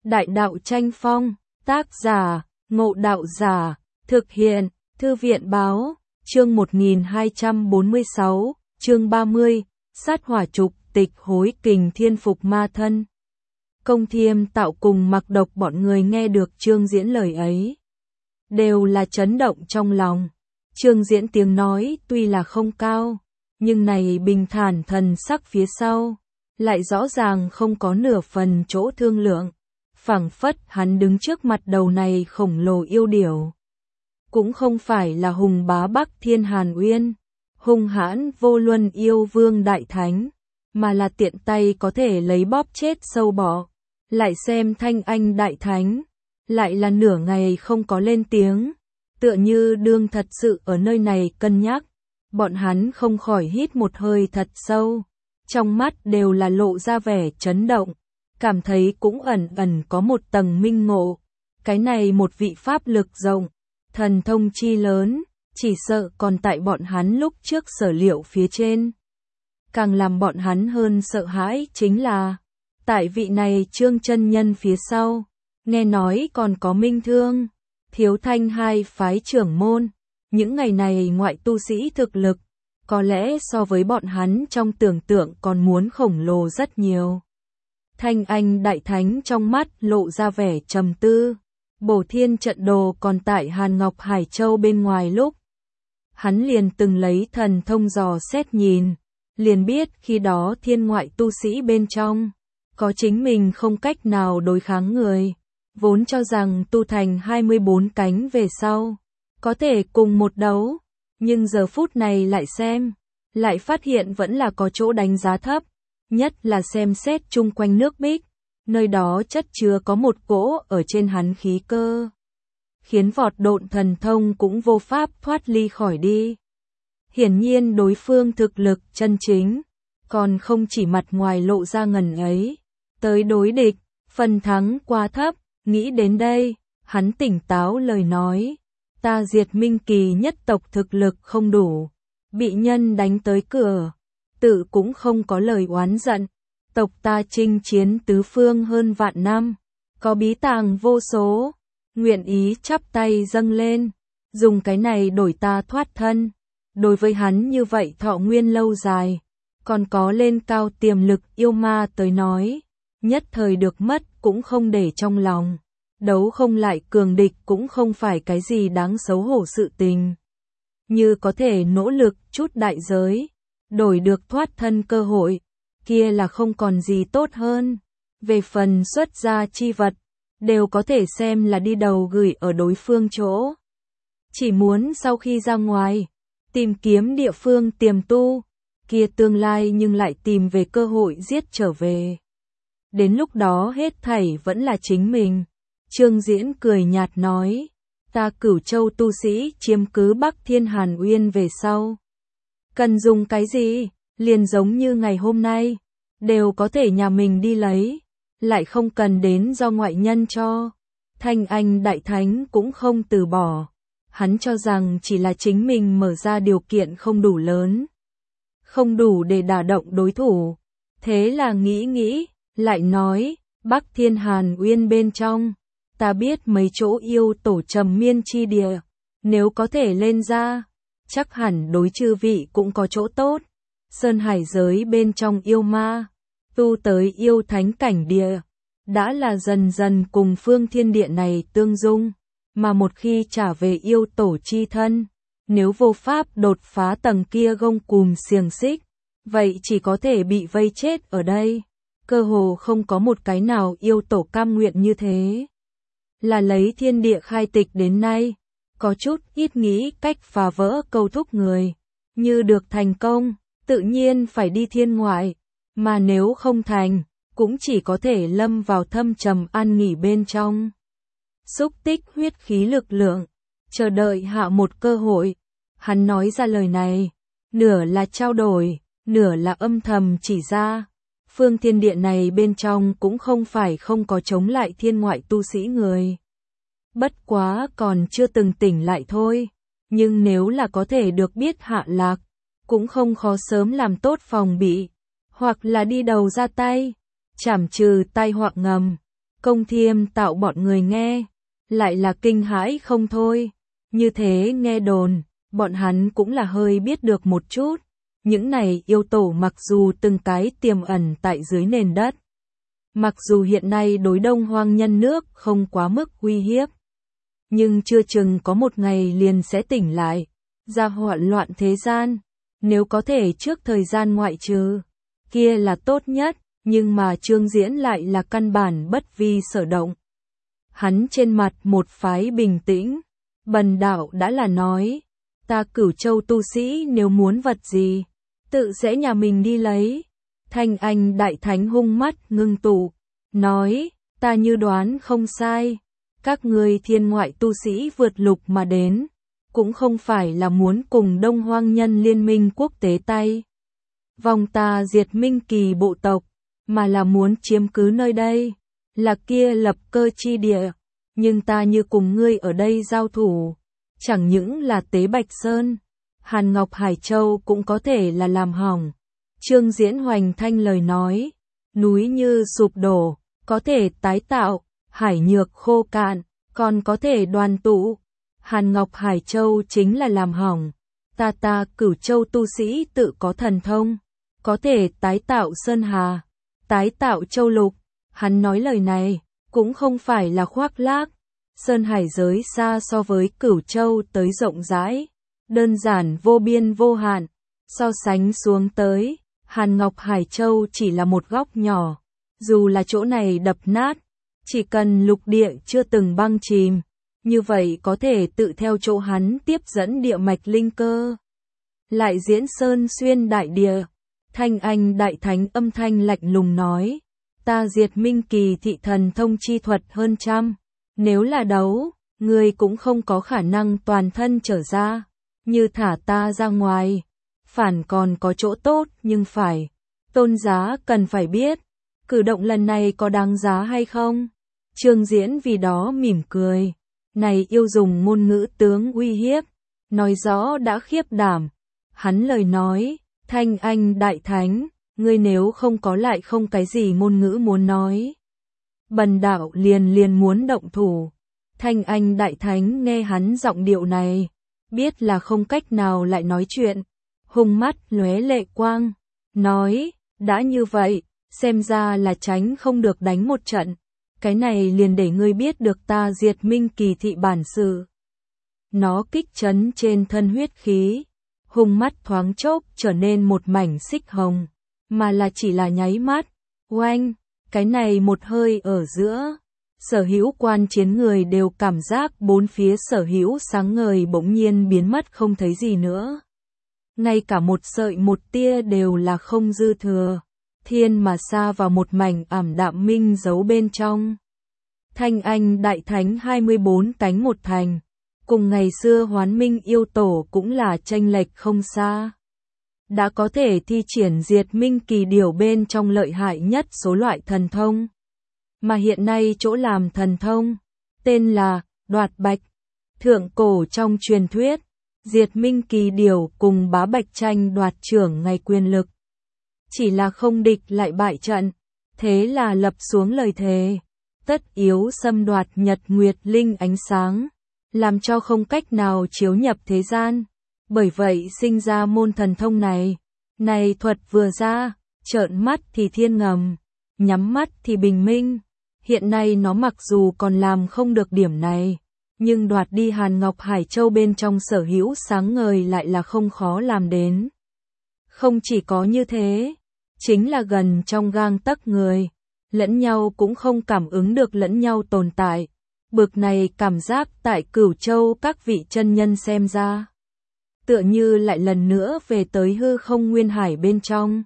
Đại đạo tranh phong, tác giả, Ngộ Đạo Giả, thực hiện, Thư viện báo, chương 1246, chương 30, sát hỏa trục tịch hối kình thiên phục ma thân. Công Thiêm Tạo cùng Mặc Độc bọn người nghe được Trương Diễn lời ấy, đều là chấn động trong lòng. Trương Diễn tiếng nói tuy là không cao, nhưng này bình thản thần sắc phía sau, lại rõ ràng không có nửa phần chỗ thương lượng, phảng phất hắn đứng trước mặt đầu này khổng lồ yêu điểu. Cũng không phải là hùng bá Bắc Thiên Hàn Uyên, hung hãn vô luân yêu vương đại thánh, mà là tiện tay có thể lấy bóp chết sâu bọ. Lại xem Thanh Anh đại thánh, lại là nửa ngày không có lên tiếng, tựa như đương thật sự ở nơi này cân nhắc. Bọn hắn không khỏi hít một hơi thật sâu, trong mắt đều là lộ ra vẻ chấn động, cảm thấy cũng ẩn ẩn có một tầng minh ngộ. Cái này một vị pháp lực rộng, thần thông chi lớn, chỉ sợ còn tại bọn hắn lúc trước sở liệu phía trên. Càng làm bọn hắn hơn sợ hãi chính là, tại vị này Trương chân nhân phía sau, nghe nói còn có Minh Thương, Thiếu Thanh hai phái trưởng môn. Những ngày này ngoại tu sĩ thực lực, có lẽ so với bọn hắn trong tưởng tượng còn muốn khổng lồ rất nhiều. Thanh Anh đại thánh trong mắt lộ ra vẻ trầm tư. Bổ Thiên trận đồ còn tại Hàn Ngọc Hải Châu bên ngoài lúc, hắn liền từng lấy thần thông dò xét nhìn, liền biết khi đó thiên ngoại tu sĩ bên trong, có chính mình không cách nào đối kháng người, vốn cho rằng tu thành 24 cánh về sau, có thể cùng một đấu, nhưng giờ phút này lại xem, lại phát hiện vẫn là có chỗ đánh giá thấp, nhất là xem xét chung quanh nước Bích, nơi đó chất chứa có một cỗ ở trên hắn khí cơ, khiến vọt độn thần thông cũng vô pháp thoát ly khỏi đi. Hiển nhiên đối phương thực lực chân chính, còn không chỉ mặt ngoài lộ ra ngần ấy, tới đối địch, phần thắng quá thấp. Nghĩ đến đây, hắn tỉnh táo lời nói, ta diệt Minh Kỳ nhất tộc thực lực không đủ, bị nhân đánh tới cửa, tự cũng không có lời oán giận, tộc ta chinh chiến tứ phương hơn vạn năm, có bí tàng vô số, nguyện ý chắp tay dâng lên, dùng cái này đổi ta thoát thân. Đối với hắn như vậy thọ nguyên lâu dài, còn có lên cao tiềm lực yêu ma tới nói, nhất thời được mất cũng không để trong lòng, đấu không lại cường địch cũng không phải cái gì đáng xấu hổ sự tình. Như có thể nỗ lực chút đại giới, đổi được thoát thân cơ hội, kia là không còn gì tốt hơn. Về phần xuất gia chi vật, đều có thể xem là đi đầu gửi ở đối phương chỗ. Chỉ muốn sau khi ra ngoài, tìm kiếm địa phương tiềm tu, kia tương lai nhưng lại tìm về cơ hội giết trở về. Đến lúc đó hết thảy vẫn là chính mình. Trương Diễn cười nhạt nói, ta Cửu Châu tu sĩ chiếm cứ Bắc Thiên Hàn Uyên về sau. Cần dùng cái gì, liền giống như ngày hôm nay, đều có thể nhà mình đi lấy, lại không cần đến do ngoại nhân cho. Thanh Anh đại thánh cũng không từ bỏ, hắn cho rằng chỉ là chính mình mở ra điều kiện không đủ lớn, không đủ để đả động đối thủ. Thế là nghĩ, lại nói, Bắc Thiên Hàn Uyên bên trong, ta biết mấy chỗ yêu tổ trầm miên chi địa, nếu có thể lên ra, chắc hẳn đối chư vị cũng có chỗ tốt. Sơn hải giới bên trong yêu ma, tu tới yêu thánh cảnh địa, đã là dần dần cùng phương thiên địa này tương dung, mà một khi trả về yêu tổ chi thân, nếu vô pháp đột phá tầng kia gông cùm xiềng xích, vậy chỉ có thể bị vây chết ở đây. Cơ hồ không có một cái nào yêu tổ cam nguyện như thế. Là lấy thiên địa khai tịch đến nay, có chút ít nghĩ cách phá vỡ câu thúc người, như được thành công, tự nhiên phải đi thiên ngoại, mà nếu không thành, cũng chỉ có thể lâm vào thâm trầm an nghỉ bên trong. Xúc tích huyết khí lực lượng, chờ đợi hạ một cơ hội. Hắn nói ra lời này, nửa là trao đổi, nửa là âm thầm chỉ ra. Phương thiên địa này bên trong cũng không phải không có chống lại thiên ngoại tu sĩ người. Bất quá còn chưa từng tỉnh lại thôi. Nhưng nếu là có thể được biết hạ lạc, cũng không khó sớm làm tốt phòng bị, hoặc là đi đầu ra tay, trảm trừ tai họa ngầm. Công Thiêm tạo bọn người nghe, lại là kinh hãi không thôi. Như thế nghe đồn, bọn hắn cũng là hơi biết được một chút. Những này yêu tổ mặc dù từng cái tiềm ẩn tại dưới nền đất. Mặc dù hiện nay đối Đông Hoang nhân nước không quá mức uy hiếp. Nhưng chưa chừng có một ngày liền sẽ tỉnh lại, ra hoạn loạn thế gian. Nếu có thể trước thời gian ngoại trừ, kia là tốt nhất, nhưng mà Trương Diễn lại là căn bản bất vi sở động. Hắn trên mặt một phái bình tĩnh, Bần đạo đã là nói, ta Cửu Châu tu sĩ nếu muốn vật gì, tự sẽ nhà mình đi lấy. Thanh Anh Đại Thánh hung mắt ngưng tụ, nói, ta như đoán không sai, các ngươi thiên ngoại tu sĩ vượt lục mà đến, cũng không phải là muốn cùng Đông Hoang nhân liên minh quốc tế tay vòng ta diệt Minh Kỳ bộ tộc, mà là muốn chiếm cứ nơi đây, là kia lập cơ chi địa, nhưng ta như cùng ngươi ở đây giao thủ, chẳng những là Tế Bạch Sơn, Hàn Ngọc Hải Châu cũng có thể là làm hỏng. Trương Diễn hoành thanh lời nói, núi như sụp đổ, có thể tái tạo, hải nhược khô cạn, còn có thể đoàn tụ. Hàn Ngọc Hải Châu chính là làm hỏng, ta Cửu Châu tu sĩ tự có thần thông, có thể tái tạo Sơn Hà, tái tạo Châu Lục. Hắn nói lời này, cũng không phải là khoác lác. Sơn Hải giới xa so với Cửu Châu tới rộng rãi, đơn giản vô biên vô hạn, so sánh xuống tới, Hàn Ngọc Hải Châu chỉ là một góc nhỏ, dù là chỗ này đập nát, chỉ cần lục địa chưa từng băng chìm, như vậy có thể tự theo chỗ hắn tiếp dẫn địa mạch linh cơ. Lại diễn sơn xuyên đại địa, Thanh Anh Đại Thánh âm thanh lạnh lùng nói, ta diệt Minh Kỳ thị thần thông chi thuật hơn trăm, nếu là đấu, ngươi cũng không có khả năng toàn thân trở ra, như thả ta ra ngoài, phản còn có chỗ tốt nhưng phải, tôn giá cần phải biết, cử động lần này có đáng giá hay không? Trương Diễn vì đó mỉm cười, này yêu dùng ngôn ngữ tướng uy hiếp, nói rõ đã khiếp đảm, hắn lời nói, Thanh Anh Đại Thánh, ngươi nếu không có lại không cái gì ngôn ngữ muốn nói. Bần đạo liền muốn động thủ. Thanh Anh Đại Thánh nghe hắn giọng điệu này, biết là không cách nào lại nói chuyện, hung mắt lóe lệ quang, nói, đã như vậy, xem ra là tránh không được đánh một trận, cái này liền để ngươi biết được ta diệt Minh Kỳ thị bản sự. Nó kích chấn trên thân huyết khí, hung mắt thoáng chốc trở nên một mảnh xích hồng, mà là chỉ là nháy mắt, oanh, cái này một hơi ở giữa. Sở hữu quan chiến người đều cảm giác bốn phía sở hữu sáng ngời bỗng nhiên biến mất không thấy gì nữa. Ngay cả một sợi một tia đều là không dư thừa, thiên mà xa vào một mảnh ảm đạm minh giấu bên trong. Thanh Anh Đại Thánh 24 cánh một thành, cùng ngày xưa Hoán Minh yêu tổ cũng là chênh lệch không xa. Đã có thể thi triển diệt Minh Kỳ điều bên trong lợi hại nhất số loại thần thông. Mà hiện nay chỗ làm thần thông, tên là Đoạt Bạch. Thượng cổ trong truyền thuyết, diệt Minh Kỳ điều cùng Bá Bạch tranh đoạt trưởng ngày quyền lực. Chỉ là không địch lại bại trận, thế là lập xuống lời thề, tất yếu xâm đoạt nhật nguyệt linh ánh sáng, làm cho không cách nào chiếu nhập thế gian. Bởi vậy sinh ra môn thần thông này. Này thuật vừa ra, trợn mắt thì thiên ngầm, nhắm mắt thì bình minh. Hiện nay nó mặc dù còn làm không được điểm này, nhưng đoạt đi Hàn Ngọc Hải Châu bên trong sở hữu sáng ngời lại là không khó làm đến. Không chỉ có như thế, chính là gần trong gang tấc người, lẫn nhau cũng không cảm ứng được lẫn nhau tồn tại. Bực này cảm giác tại Cửu Châu các vị chân nhân xem ra, tựa như lại lần nữa về tới hư không nguyên hải bên trong.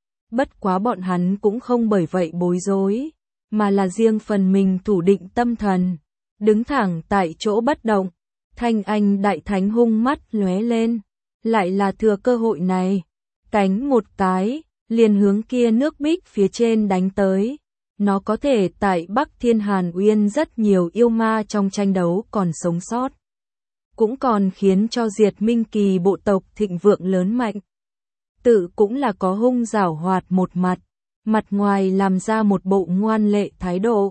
Bất quá bọn hắn cũng không bởi vậy bối rối, mà là riêng phần mình thủ định tâm thần, đứng thẳng tại chỗ bất động. Thanh Anh Đại Thánh hung mắt lóe lên, lại là thừa cơ hội này, cánh một cái, liền hướng kia nước bích phía trên đánh tới. Nó có thể tại Bắc Thiên Hàn Uyên rất nhiều yêu ma trong tranh đấu còn sống sót, cũng còn khiến cho diệt Minh Kỳ bộ tộc thịnh vượng lớn mạnh. Tự cũng là có hung giảo hoạt một mặt, mặt ngoài làm ra một bộ ngoan lệ thái độ,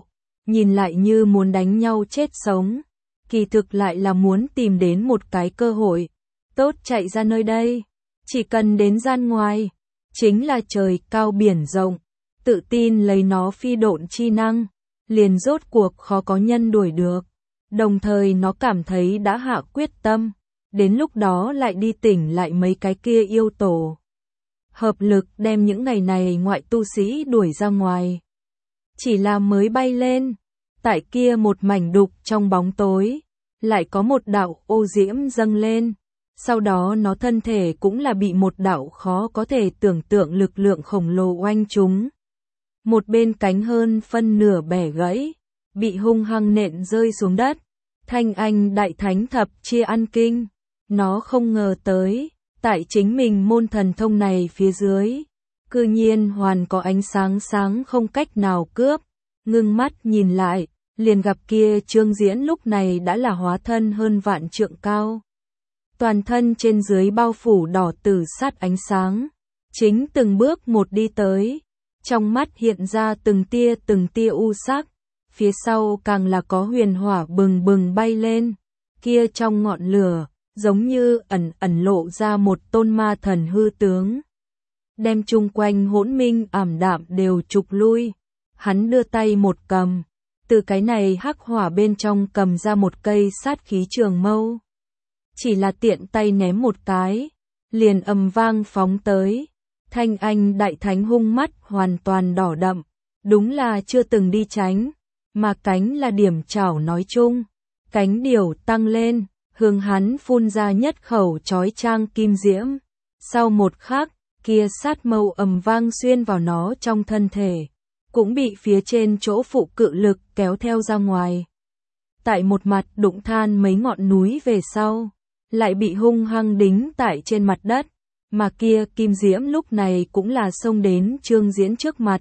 nhìn lại như muốn đánh nhau chết sống, kỳ thực lại là muốn tìm đến một cái cơ hội tốt chạy ra nơi đây, chỉ cần đến gian ngoài, chính là trời cao biển rộng, tự tin lấy nó phi độn chi năng, liền rốt cuộc khó có nhân đuổi được, đồng thời nó cảm thấy đã hạ quyết tâm, đến lúc đó lại đi tỉnh lại mấy cái kia yêu tổ. Hợp lực đem những ngày này ngoại tu sĩ đuổi ra ngoài. Chỉ là mới bay lên, tại kia một mảnh đục trong bóng tối, lại có một đạo ô diễm dâng lên, sau đó nó thân thể cũng là bị một đạo khó có thể tưởng tượng lực lượng khổng lồ oanh trúng. Một bên cánh hơn phân nửa bẻ gãy, bị hung hăng nện rơi xuống đất. Thanh Anh Đại Thánh Thập Chia Ăn Kinh, nó không ngờ tới, tại chính mình môn thần thông này phía dưới, cư nhiên hoàn có ánh sáng sáng không cách nào cướp, ngưng mắt nhìn lại, liền gặp kia Trương Diễn lúc này đã là hóa thân hơn vạn trượng cao. Toàn thân trên dưới bao phủ đỏ tử sát ánh sáng, chính từng bước một đi tới, trong mắt hiện ra từng tia u sắc, phía sau càng là có huyền hỏa bừng bừng bay lên, kia trong ngọn lửa, giống như ẩn lộ ra một tôn ma thần hư tướng. Đem chung quanh hỗn minh ảm đạm đều trục lui, hắn đưa tay một cầm, từ cái này hắc hỏa bên trong cầm ra một cây sát khí trường mâu. Chỉ là tiện tay ném một cái, liền ầm vang phóng tới, Thanh Anh Đại Thánh hung mắt hoàn toàn đỏ đậm, đúng là chưa từng đi tránh, mà cánh là điểm chảo nói chung, cánh điểu tăng lên, hướng hắn phun ra nhất khẩu chói chang kim diễm, sau một khắc, kia sát mâu ầm vang xuyên vào nó trong thân thể, cũng bị phía trên chỗ phụ cự lực kéo theo ra ngoài. Tại một mặt đụng than mấy ngọn núi về sau, lại bị hung hăng đính tại trên mặt đất, mà kia kim diễm lúc này cũng là xông đến Trương Diễn trước mặt.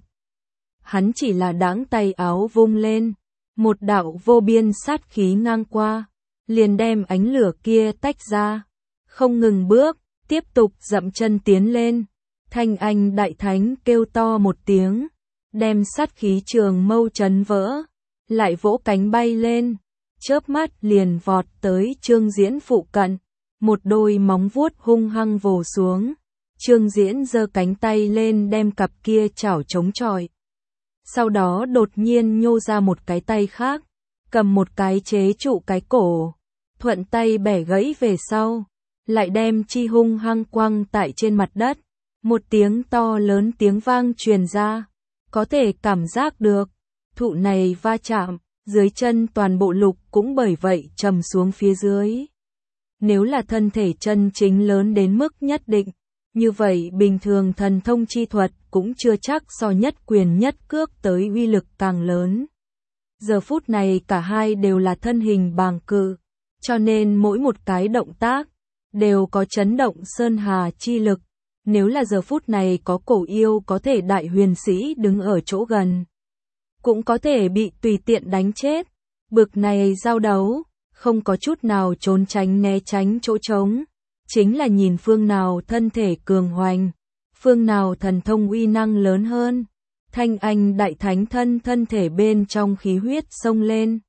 Hắn chỉ là đãng tay áo vung lên, một đạo vô biên sát khí ngang qua, liền đem ánh lửa kia tách ra, không ngừng bước, tiếp tục dậm chân tiến lên. Thanh Anh Đại Thánh kêu to một tiếng, đem sát khí trường mâu chấn vỡ, lại vỗ cánh bay lên, chớp mắt liền vọt tới Trương Diễn phụ cận, một đôi móng vuốt hung hăng vồ xuống. Trương Diễn giơ cánh tay lên đem cặp kia chảo chống chọi. Sau đó đột nhiên nhô ra một cái tay khác, cầm một cái chế trụ cái cổ, thuận tay bẻ gãy về sau, lại đem chi hung hăng quăng tại trên mặt đất. Một tiếng to lớn tiếng vang truyền ra, có thể cảm giác được, thụ này va chạm, dưới chân toàn bộ lục cũng bởi vậy trầm xuống phía dưới. Nếu là thân thể chân chính lớn đến mức nhất định, như vậy bình thường thần thông chi thuật cũng chưa chắc so nhất quyền nhất cước tới uy lực càng lớn. Giờ phút này cả hai đều là thân hình bàng cự, cho nên mỗi một cái động tác đều có chấn động sơn hà chi lực. Nếu là giờ phút này có cổ yêu có thể đại huyền sĩ đứng ở chỗ gần, cũng có thể bị tùy tiện đánh chết. Bực này giao đấu, không có chút nào trốn tránh né tránh chỗ trống, chính là nhìn phương nào thân thể cường hoành, phương nào thần thông uy năng lớn hơn. Thanh Anh Đại Thánh thân thể bên trong khí huyết sông lên,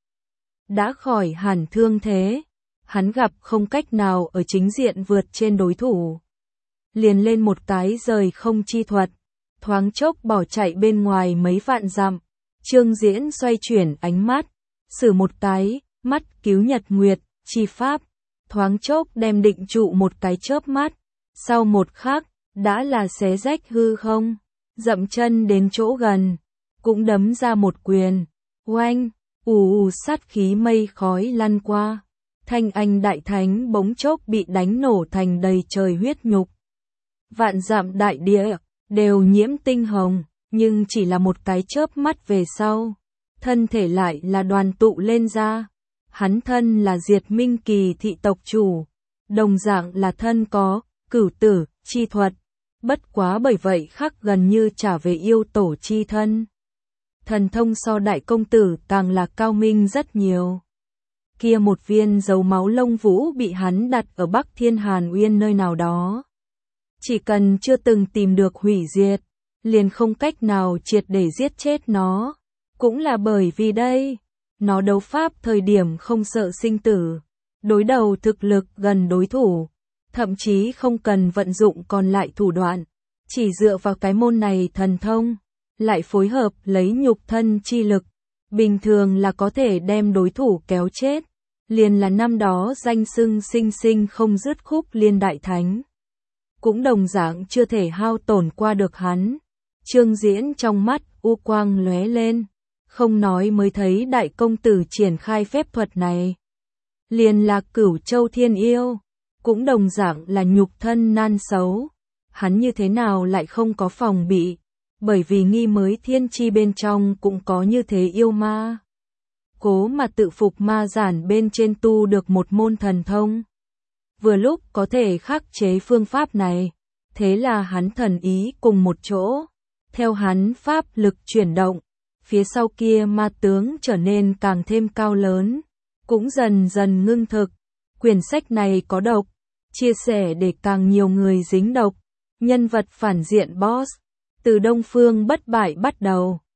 đã khỏi hẳn thương thế, hắn gặp không cách nào ở chính diện vượt trên đối thủ, liền lên một cái rời không chi thuật, thoáng chốc bỏ chạy bên ngoài mấy vạn dặm. Trương Diễn xoay chuyển ánh mắt, sử một cái mắt cứu nhật nguyệt chi pháp, thoáng chốc đem định trụ một cái chớp mắt, sau một khắc đã là xé rách hư không, dậm chân đến chỗ gần, cũng đấm ra một quyền, oanh, ù sát khí mây khói lăn qua. Thanh Anh Đại Thánh bỗng chốc bị đánh nổ thành đầy trời huyết nhục. Vạn dặm đại địa đều nhiễm tinh hồng, nhưng chỉ là một cái chớp mắt về sau, thân thể lại là đoàn tụ lên ra. Hắn thân là Diệt Minh Kỳ thị tộc chủ, đồng dạng là thân có cửu tử chi thuật, bất quá bởi vậy khắc gần như trả về yêu tổ chi thân. Thần thông so đại công tử càng là cao minh rất nhiều. Kia một viên dấu máu lông vũ bị hắn đặt ở Bắc Thiên Hàn Uyên nơi nào đó. Chỉ cần chưa từng tìm được hủy diệt, liền không cách nào triệt để giết chết nó. Cũng là bởi vì đây, nó đấu pháp thời điểm không sợ sinh tử, đối đầu thực lực gần đối thủ, thậm chí không cần vận dụng còn lại thủ đoạn, chỉ dựa vào cái môn này thần thông, lại phối hợp lấy nhục thân chi lực, bình thường là có thể đem đối thủ kéo chết, liền là năm đó danh xưng sinh sinh không dứt Khúc Liên đại thánh. Cũng đồng dạng chưa thể hao tổn qua được hắn. Trương Diễn trong mắt u quang lóe lên, không nói mới thấy đại công tử triển khai phép thuật này. Liền là Cửu Châu Thiên Yêu, cũng đồng dạng là nhục thân nan xấu. Hắn như thế nào lại không có phòng bị, bởi vì nghi mới thiên chi bên trong cũng có như thế yêu ma. Cố mà tự phục ma giản bên trên tu được một môn thần thông. Vừa lúc có thể khắc chế phương pháp này, thế là hắn thần ý cùng một chỗ. Theo hắn pháp lực chuyển động, phía sau kia ma tướng trở nên càng thêm cao lớn, cũng dần dần ngưng thực. Quyển sách này có độc, chia sẻ để càng nhiều người dính độc. Nhân vật phản diện boss, từ Đông Phương Bất Bại bắt đầu.